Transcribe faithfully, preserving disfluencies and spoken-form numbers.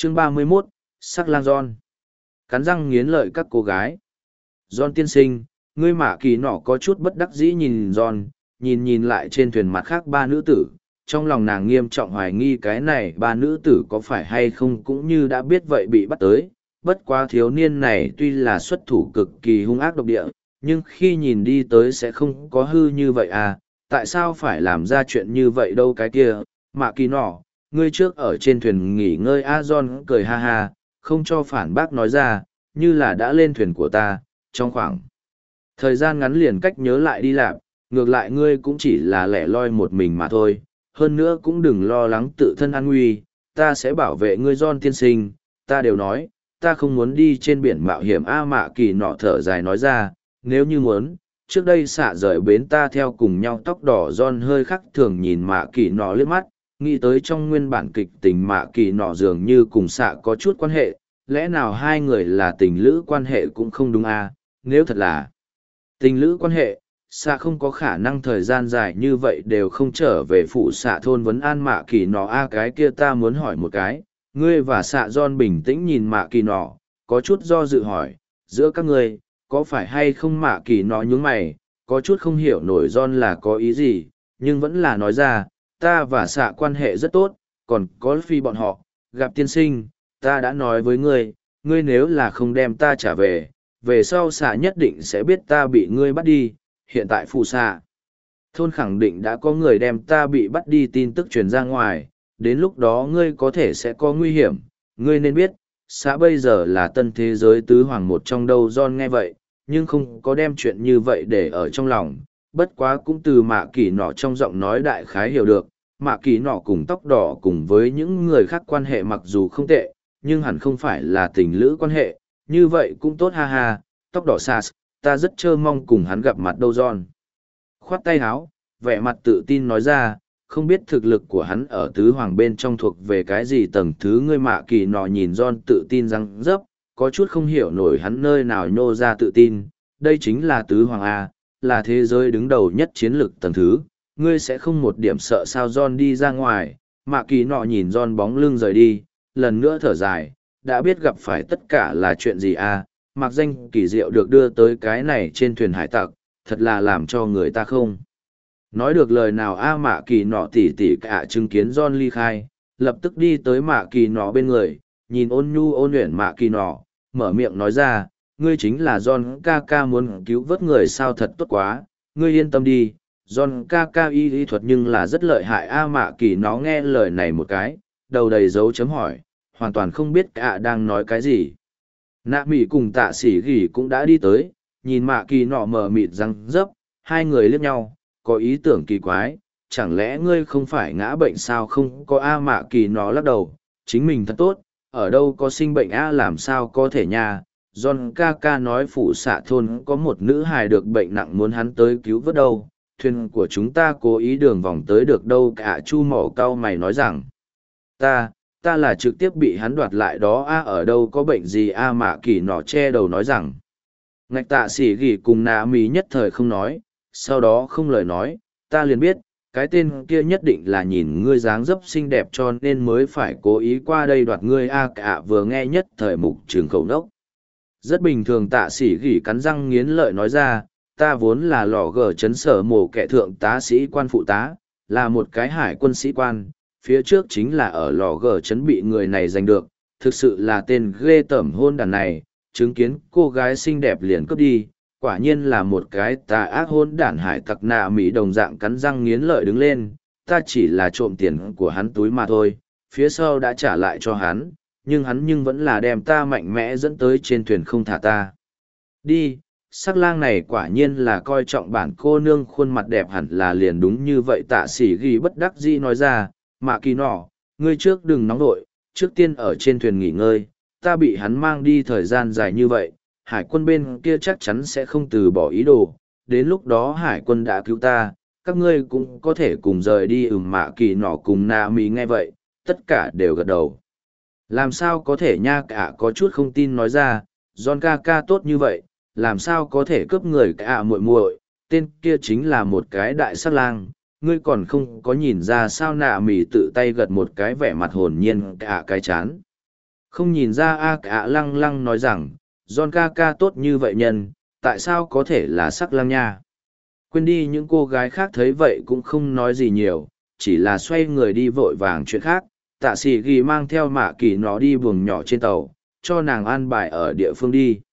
Chương ba mươi 31, sắc lang John. Cắn răng nghiến lợi các cô gái. John tiên sinh, ngươi mạ kỳ nọ có chút bất đắc dĩ nhìn John, nhìn nhìn lại trên thuyền mặt khác ba nữ tử. Trong lòng nàng nghiêm trọng hoài nghi cái này ba nữ tử có phải hay không cũng như đã biết vậy bị bắt tới. Bất quá thiếu niên này tuy là xuất thủ cực kỳ hung ác độc địa, nhưng khi nhìn đi tới sẽ không có hư như vậy à, tại sao phải làm ra chuyện như vậy đâu cái kia, mạ kỳ nọ, ngươi trước ở trên thuyền nghỉ ngơi a John cười ha ha, không cho phản bác nói ra, như là đã lên thuyền của ta, trong khoảng thời gian ngắn liền cách nhớ lại đi làm, ngược lại ngươi cũng chỉ là lẻ loi một mình mà thôi, hơn nữa cũng đừng lo lắng tự thân an nguy, ta sẽ bảo vệ ngươi John tiên sinh, ta đều nói, ta không muốn đi trên biển mạo hiểm a mạ kỳ nọ thở dài nói ra, nếu như muốn, trước đây xạ rời bến ta theo cùng nhau tóc đỏ John hơi khắc thường nhìn mạ kỳ nọ liếc mắt, nghĩ tới trong nguyên bản kịch tình mạ kỳ nọ dường như cùng xạ có chút quan hệ, lẽ nào hai người là tình lữ quan hệ cũng không đúng à, nếu thật là tình lữ quan hệ, xạ không có khả năng thời gian dài như vậy đều không trở về phụ xạ thôn vấn an mạ kỳ nọ a cái kia ta muốn hỏi một cái, ngươi và xạ John bình tĩnh nhìn mạ kỳ nọ, có chút do dự hỏi, giữa các ngươi, có phải hay không mạ kỳ nọ nhướng mày, có chút không hiểu nổi John là có ý gì, nhưng vẫn là nói ra, ta và xạ quan hệ rất tốt, còn có phi bọn họ, gặp tiên sinh, ta đã nói với ngươi, ngươi nếu là không đem ta trả về, về sau xạ nhất định sẽ biết ta bị ngươi bắt đi, hiện tại phụ xạ. Thôn khẳng định đã có người đem ta bị bắt đi tin tức truyền ra ngoài, đến lúc đó ngươi có thể sẽ có nguy hiểm, ngươi nên biết, xã bây giờ là tân thế giới tứ hoàng một trong đâu John nghe vậy, nhưng không có đem chuyện như vậy để ở trong lòng, bất quá cũng từ mạ kỳ nọ trong giọng nói đại khái hiểu được, mạ kỳ nọ cùng tóc đỏ cùng với những người khác quan hệ mặc dù không tệ, nhưng hẳn không phải là tình lữ quan hệ, như vậy cũng tốt ha ha, tóc đỏ sas, ta rất trơ mong cùng hắn gặp mặt đâu John. Khoát tay háo, vẻ mặt tự tin nói ra, không biết thực lực của hắn ở tứ hoàng bên trong thuộc về cái gì tầng thứ ngươi mạ kỳ nọ nhìn John tự tin răng dấp, có chút không hiểu nổi hắn nơi nào nhô ra tự tin, đây chính là tứ hoàng A, là thế giới đứng đầu nhất chiến lược tầng thứ, ngươi sẽ không một điểm sợ sao John đi ra ngoài, mạ kỳ nọ nhìn John bóng lưng rời đi, lần nữa thở dài, đã biết gặp phải tất cả là chuyện gì A, mặc danh kỳ diệu được đưa tới cái này trên thuyền hải tặc, thật là làm cho người ta không. Nói được lời nào A mạ kỳ nọ tỉ tỉ cả chứng kiến John ly khai, lập tức đi tới mạ kỳ nọ bên người, nhìn ôn nhu ôn luyện mạ kỳ nọ, mở miệng nói ra, ngươi chính là John ca ca muốn cứu vớt người sao thật tốt quá, ngươi yên tâm đi, John ca ca y lý thuật nhưng là rất lợi hại A mạ kỳ nó nghe lời này một cái, đầu đầy dấu chấm hỏi, hoàn toàn không biết cả đang nói cái gì. Nạ mỉ cùng tạ sỉ gỉ cũng đã đi tới, nhìn mạ kỳ nọ mở mịt răng dấp, hai người liếc nhau, có ý tưởng kỳ quái, chẳng lẽ ngươi không phải ngã bệnh sao không có A mạ kỳ nó lắc đầu, chính mình thật tốt, ở đâu có sinh bệnh A làm sao có thể nha. John ca ca nói phụ xạ thôn có một nữ hài được bệnh nặng muốn hắn tới cứu vớt đâu, thuyền của chúng ta cố ý đường vòng tới được đâu cả chu mỏ cau mày nói rằng, ta, ta là trực tiếp bị hắn đoạt lại đó A ở đâu có bệnh gì A mạ kỳ nọ che đầu nói rằng, ngạch tạ xỉ gỉ cùng nạ mì nhất thời không nói, sau đó không lời nói, ta liền biết, cái tên kia nhất định là nhìn ngươi dáng dấp xinh đẹp cho nên mới phải cố ý qua đây đoạt ngươi a cả vừa nghe nhất thời mục trường khẩu nốc. Rất bình thường tạ sĩ gỉ cắn răng nghiến lợi nói ra, ta vốn là lò gờ chấn sở mổ kẻ thượng tá sĩ quan phụ tá, là một cái hải quân sĩ quan, phía trước chính là ở lò gờ chấn bị người này giành được, thực sự là tên ghê tởm hôn đàn này, chứng kiến cô gái xinh đẹp liền cướp đi. Quả nhiên là một cái tà ác hôn đản hải tặc nạ mỹ đồng dạng cắn răng nghiến lợi đứng lên, ta chỉ là trộm tiền của hắn túi mà thôi, phía sau đã trả lại cho hắn, nhưng hắn nhưng vẫn là đem ta mạnh mẽ dẫn tới trên thuyền không thả ta. Đi, sắc lang này quả nhiên là coi trọng bản cô nương khuôn mặt đẹp hẳn là liền đúng như vậy tạ sĩ ghi bất đắc dĩ nói ra, mạ kỳ nọ, ngươi trước đừng nóng đội, trước tiên ở trên thuyền nghỉ ngơi, ta bị hắn mang đi thời gian dài như vậy. Hải quân bên kia chắc chắn sẽ không từ bỏ ý đồ, đến lúc đó hải quân đã cứu ta, các ngươi cũng có thể cùng rời đi ừm mạ kỳ nọ cùng nạ mỹ nghe vậy, tất cả đều gật đầu. Làm sao có thể nha cả có chút không tin nói ra, John ca ca tốt như vậy, làm sao có thể cướp người cả muội muội, tên kia chính là một cái đại sát lang, ngươi còn không có nhìn ra sao nạ mỹ tự tay gật một cái vẻ mặt hồn nhiên cả cái chán. Không nhìn ra A cả lăng lăng nói rằng, John ca ca tốt như vậy nhân, tại sao có thể là sắc lang nha? Quên đi những cô gái khác thấy vậy cũng không nói gì nhiều, chỉ là xoay người đi vội vàng chuyện khác. Tạ sĩ ghi mang theo mạ kỳ nó đi buồng nhỏ trên tàu, cho nàng an bài ở địa phương đi.